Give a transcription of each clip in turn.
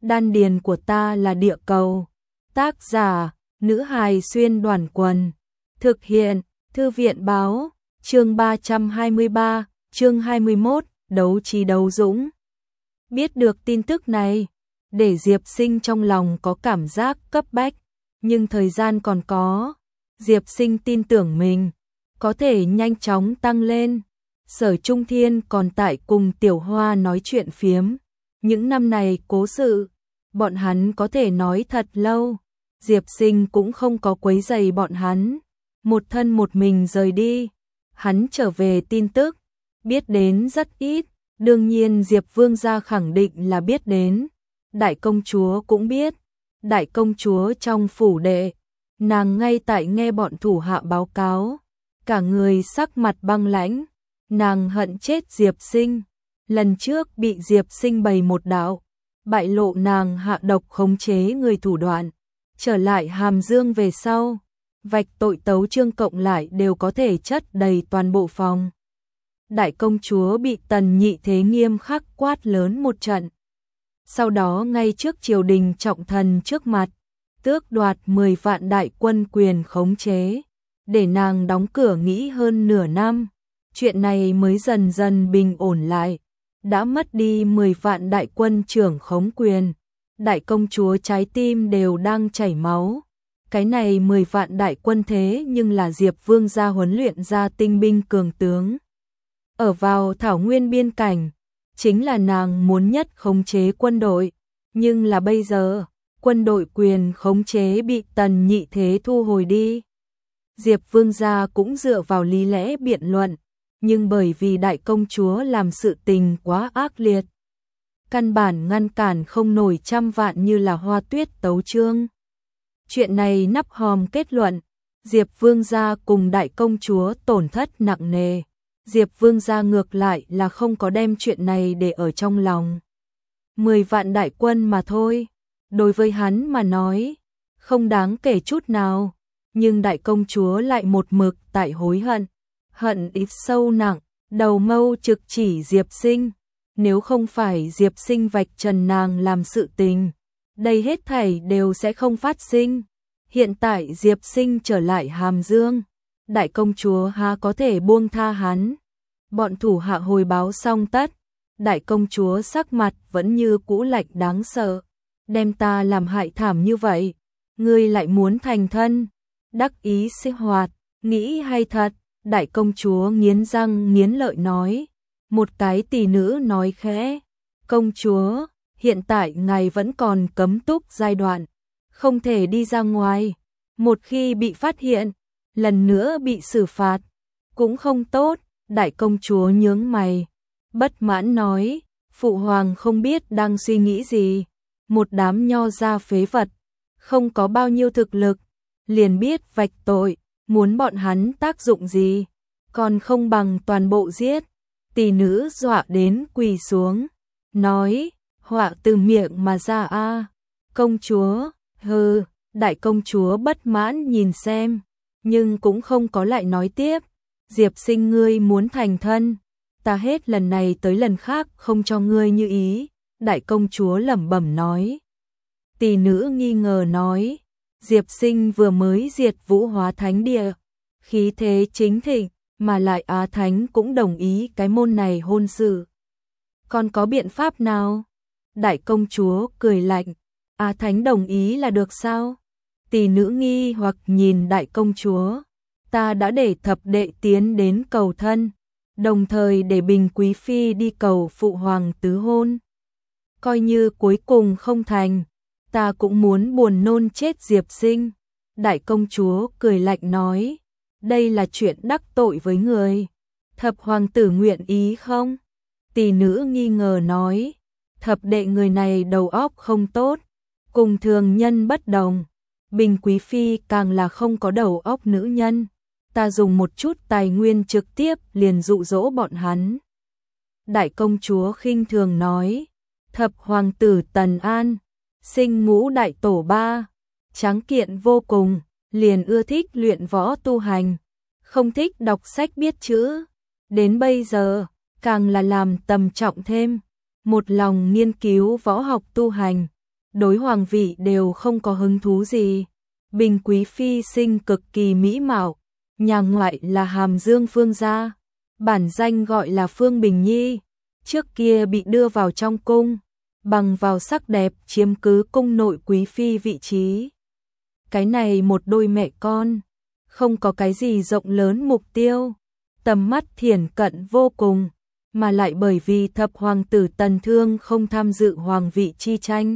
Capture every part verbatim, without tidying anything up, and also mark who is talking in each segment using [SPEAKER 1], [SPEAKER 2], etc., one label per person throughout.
[SPEAKER 1] Đan điền của ta là địa cầu. Tác giả, nữ hài xuyên đoàn quần. Thực hiện, thư viện báo, chương ba trăm hai mươi ba, chương hai mươi mốt, đấu trí đấu dũng. Biết được tin tức này, để Diệp Sinh trong lòng có cảm giác cấp bách, nhưng thời gian còn có. Diệp Sinh tin tưởng mình, có thể nhanh chóng tăng lên. Sở Trung Thiên còn tại cùng Tiểu Hoa nói chuyện phiếm. Những năm này cố sự, bọn hắn có thể nói thật lâu. Diệp Sinh cũng không có quấy rầy bọn hắn. Một thân một mình rời đi. Hắn trở về tin tức, biết đến rất ít. Đương nhiên Diệp Vương gia khẳng định là biết đến. Đại công chúa cũng biết. Đại công chúa trong phủ đệ, nàng ngay tại nghe bọn thủ hạ báo cáo. Cả người sắc mặt băng lãnh. Nàng hận chết Diệp Sinh. Lần trước bị Diệp Sinh bày một đạo, bại lộ nàng hạ độc khống chế người thủ đoạn. Trở lại Hàm Dương về sau, vạch tội tấu chương cộng lại đều có thể chất đầy toàn bộ phòng. Đại công chúa bị Tần Nhị Thế nghiêm khắc quát lớn một trận. Sau đó ngay trước triều đình trọng thần trước mặt, tước đoạt mười vạn đại quân quyền khống chế, để nàng đóng cửa nghĩ hơn nửa năm. Chuyện này mới dần dần bình ổn lại. Đã mất đi mười vạn đại quân trưởng khống quyền, đại công chúa trái tim đều đang chảy máu. Cái này mười vạn đại quân thế nhưng là Diệp Vương gia huấn luyện ra tinh binh cường tướng. Ở vào thảo nguyên biên cảnh, chính là nàng muốn nhất khống chế quân đội. Nhưng là bây giờ, quân đội quyền khống chế bị Tần Nhị Thế thu hồi đi. Diệp Vương gia cũng dựa vào lý lẽ biện luận. Nhưng bởi vì đại công chúa làm sự tình quá ác liệt, căn bản ngăn cản không nổi trăm vạn như là Hoa Tuyết tấu chương. Chuyện này nắp hòm kết luận, Diệp Vương gia cùng đại công chúa tổn thất nặng nề. Diệp Vương gia ngược lại là không có đem chuyện này để ở trong lòng. Mười vạn đại quân mà thôi, đối với hắn mà nói, không đáng kể chút nào. Nhưng đại công chúa lại một mực tại hối hận. Hận ít sâu nặng, đầu mâu trực chỉ Diệp Sinh. Nếu không phải Diệp Sinh vạch trần nàng làm sự tình, đây hết thảy đều sẽ không phát sinh. Hiện tại Diệp Sinh trở lại Hàm Dương, đại công chúa há có thể buông tha hắn. Bọn thủ hạ hồi báo xong tất, đại công chúa sắc mặt vẫn như cũ lạnh đáng sợ. Đem ta làm hại thảm như vậy, ngươi lại muốn thành thân, đắc ý sinh hoạt, nghĩ hay thật. Đại công chúa nghiến răng nghiến lợi nói. Một cái tỷ nữ nói khẽ, công chúa, hiện tại ngài vẫn còn cấm túc giai đoạn, không thể đi ra ngoài. Một khi bị phát hiện, lần nữa bị xử phạt, cũng không tốt. Đại công chúa nhướng mày, bất mãn nói, phụ hoàng không biết đang suy nghĩ gì. Một đám nho gia phế vật, không có bao nhiêu thực lực, liền biết vạch tội. Muốn bọn hắn tác dụng gì, còn không bằng toàn bộ giết. Tỷ nữ dọa đến quỳ xuống, nói, họa từ miệng mà ra a. Công chúa, hừ. Đại công chúa bất mãn nhìn xem, nhưng cũng không có lại nói tiếp. Diệp Sinh ngươi muốn thành thân, ta hết lần này tới lần khác không cho ngươi như ý. Đại công chúa lẩm bẩm nói. Tỷ nữ nghi ngờ nói, Diệp Sinh vừa mới diệt Vũ Hóa Thánh Địa, khí thế chính thịnh, mà lại Á Thánh cũng đồng ý cái môn này hôn sự. Còn có biện pháp nào? Đại công chúa cười lạnh, Á Thánh đồng ý là được sao? Tỷ nữ nghi hoặc nhìn đại công chúa, ta đã để thập đệ tiến đến cầu thân, đồng thời để Bình Quý Phi đi cầu phụ hoàng tứ hôn. Coi như cuối cùng không thành, ta cũng muốn buồn nôn chết Diệp Sinh. Đại công chúa cười lạnh nói, đây là chuyện đắc tội với người. Thập hoàng tử nguyện ý không? Tỷ nữ nghi ngờ nói, thập đệ người này đầu óc không tốt, cùng thường nhân bất đồng. Bình Quý Phi càng là không có đầu óc nữ nhân. Ta dùng một chút tài nguyên trực tiếp liền dụ dỗ bọn hắn. Đại công chúa khinh thường nói, thập hoàng tử Tần An, sinh ngũ đại tổ ba, tráng kiện vô cùng, liền ưa thích luyện võ tu hành, không thích đọc sách biết chữ. Đến bây giờ, càng là làm tầm trọng thêm, một lòng nghiên cứu võ học tu hành, đối hoàng vị đều không có hứng thú gì. Bình Quý Phi sinh cực kỳ mỹ mạo, nhà ngoại là Hàm Dương Phương gia, bản danh gọi là Phương Bình Nhi, trước kia bị đưa vào trong cung, bằng vào sắc đẹp chiếm cứ cung nội Quý Phi vị trí. Cái này một đôi mẹ con, không có cái gì rộng lớn mục tiêu, tầm mắt thiển cận vô cùng, mà lại bởi vì thập hoàng tử Tần Thương không tham dự hoàng vị chi tranh.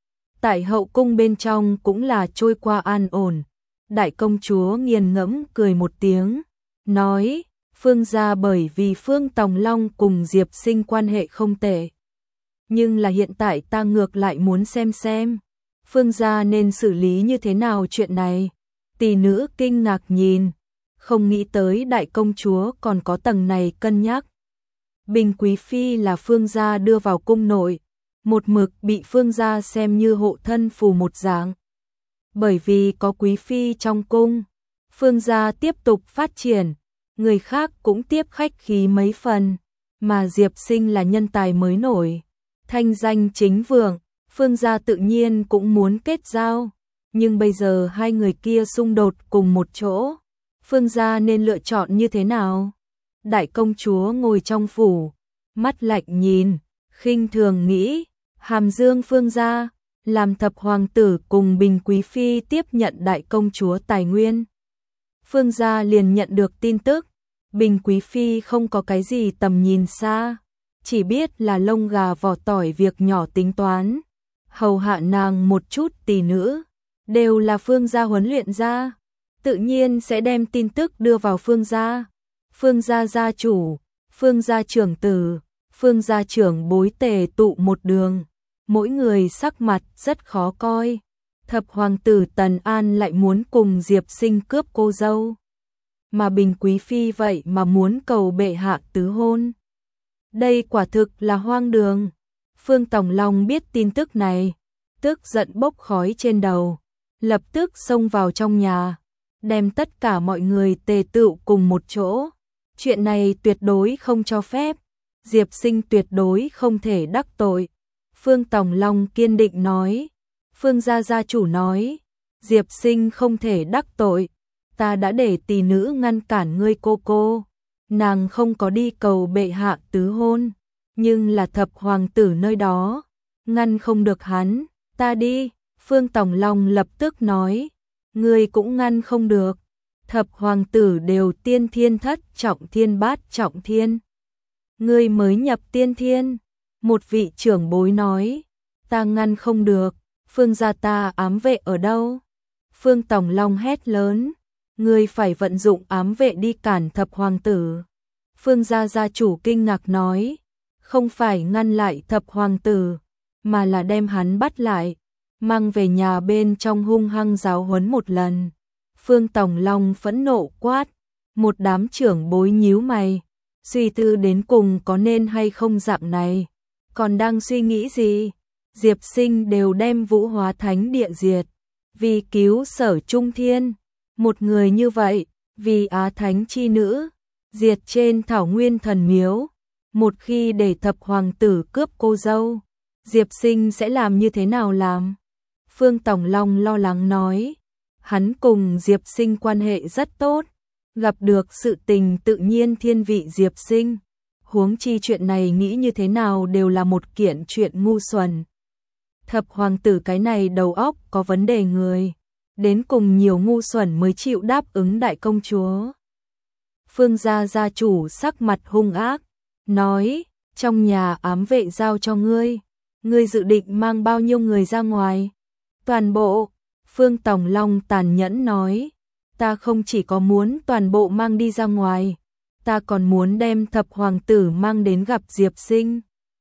[SPEAKER 1] Tại hậu cung bên trong cũng là trôi qua an ổn. Đại công chúa nghiền ngẫm cười một tiếng, nói, Phương gia bởi vì Phương Tòng Long cùng Diệp Sinh quan hệ không tệ. Nhưng là hiện tại ta ngược lại muốn xem xem, Phương gia nên xử lý như thế nào chuyện này. Tỷ nữ kinh ngạc nhìn, không nghĩ tới đại công chúa còn có tầng này cân nhắc. Bình Quý Phi là Phương gia đưa vào cung nội, một mực bị Phương gia xem như hộ thân phù một dạng. Bởi vì có Quý Phi trong cung, Phương gia tiếp tục phát triển, người khác cũng tiếp khách khí mấy phần, mà Diệp Sinh là nhân tài mới nổi, thanh danh chính vượng, Phương gia tự nhiên cũng muốn kết giao, nhưng bây giờ hai người kia xung đột cùng một chỗ, Phương gia nên lựa chọn như thế nào? Đại công chúa ngồi trong phủ, mắt lạnh nhìn, khinh thường nghĩ, Hàm Dương Phương gia, làm thập hoàng tử cùng Bình Quý Phi tiếp nhận đại công chúa tài nguyên. Phương gia liền nhận được tin tức, Bình Quý Phi không có cái gì tầm nhìn xa, chỉ biết là lông gà vỏ tỏi việc nhỏ tính toán, hầu hạ nàng một chút tỷ nữ, đều là Phương gia huấn luyện ra, tự nhiên sẽ đem tin tức đưa vào Phương gia. Phương gia gia chủ, Phương gia trưởng tử, Phương gia trưởng bối tề tụ một đường, mỗi người sắc mặt rất khó coi. Thập hoàng tử Tần An lại muốn cùng Diệp Sinh cướp cô dâu, mà Bình Quý Phi vậy mà muốn cầu bệ hạ tứ hôn. Đây quả thực là hoang đường. Phương Tòng Long biết tin tức này, tức giận bốc khói trên đầu, lập tức xông vào trong nhà, đem tất cả mọi người tề tựu cùng một chỗ. Chuyện này tuyệt đối không cho phép, Diệp Sinh tuyệt đối không thể đắc tội. Phương Tòng Long kiên định nói, Phương gia gia chủ nói, Diệp Sinh không thể đắc tội, ta đã để tỷ nữ ngăn cản ngươi cô cô, nàng không có đi cầu bệ hạ tứ hôn, nhưng là thập hoàng tử nơi đó, ngăn không được hắn, ta đi. Phương Tòng Long lập tức nói, ngươi cũng ngăn không được, thập hoàng tử đều tiên thiên thất trọng thiên bát trọng thiên, ngươi mới nhập tiên thiên. Một vị trưởng bối nói, ta ngăn không được, Phương gia ta ám vệ ở đâu? Phương Tòng Long hét lớn, ngươi phải vận dụng ám vệ đi cản thập hoàng tử. Phương gia gia chủ kinh ngạc nói, không phải ngăn lại thập hoàng tử, mà là đem hắn bắt lại, mang về nhà bên trong hung hăng giáo huấn một lần. Phương Tòng Long phẫn nộ quát, một đám trưởng bối nhíu mày, suy tư đến cùng có nên hay không dạng này. Còn đang suy nghĩ gì? Diệp Sinh đều đem Vũ Hóa Thánh địa diệt, vì cứu Sở Trung Thiên. Một người như vậy, vì Á Thánh chi nữ, diệt trên Thảo Nguyên thần miếu. Một khi để thập hoàng tử cướp cô dâu, Diệp Sinh sẽ làm như thế nào làm? Phương Tòng Long lo lắng nói, hắn cùng Diệp Sinh quan hệ rất tốt, gặp được sự tình tự nhiên thiên vị Diệp Sinh. Huống chi chuyện này nghĩ như thế nào đều là một kiện chuyện ngu xuẩn. Thập hoàng tử cái này đầu óc có vấn đề người, đến cùng nhiều ngu xuẩn mới chịu đáp ứng đại công chúa. Phương gia gia chủ sắc mặt hung ác, nói, trong nhà ám vệ giao cho ngươi, ngươi dự định mang bao nhiêu người ra ngoài? Toàn bộ. Phương Tòng Long tàn nhẫn nói, ta không chỉ có muốn toàn bộ mang đi ra ngoài, ta còn muốn đem thập hoàng tử mang đến gặp Diệp Sinh.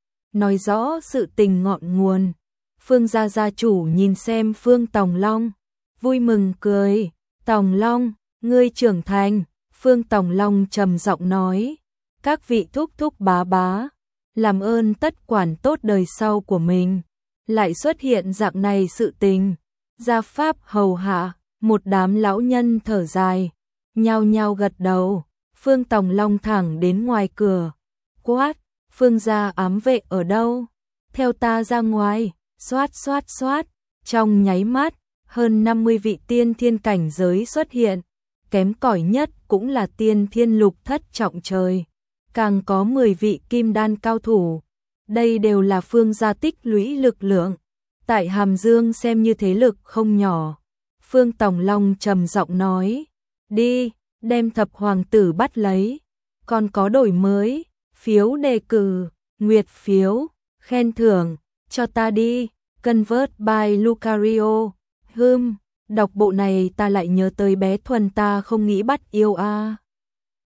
[SPEAKER 1] Nói rõ sự tình ngọn nguồn. Phương gia gia chủ nhìn xem Phương Tòng Long, vui mừng cười, Tòng Long, ngươi trưởng thành. Phương Tòng Long trầm giọng nói, các vị thúc thúc bá bá, làm ơn tất quản tốt đời sau của mình, lại xuất hiện dạng này sự tình, gia pháp hầu hạ. Một đám lão nhân thở dài, nhao nhao gật đầu. Phương Tòng Long thẳng đến ngoài cửa, quát, Phương gia ám vệ ở đâu? Theo ta ra ngoài. Xoát xoát xoát, trong nháy mắt, hơn năm mươi vị tiên thiên cảnh giới xuất hiện, kém cỏi nhất cũng là tiên thiên lục thất trọng trời, càng có mười vị kim đan cao thủ. Đây đều là Phương gia tích lũy lực lượng, tại Hàm Dương xem như thế lực không nhỏ. Phương Tòng Long trầm giọng nói, đi, đem thập hoàng tử bắt lấy, còn có đổi mới, phiếu đề cử, nguyệt phiếu, khen thưởng, cho ta đi, Convert by Lucario, hừm, đọc bộ này ta lại nhớ tới bé Thuần ta không nghĩ bắt yêu a.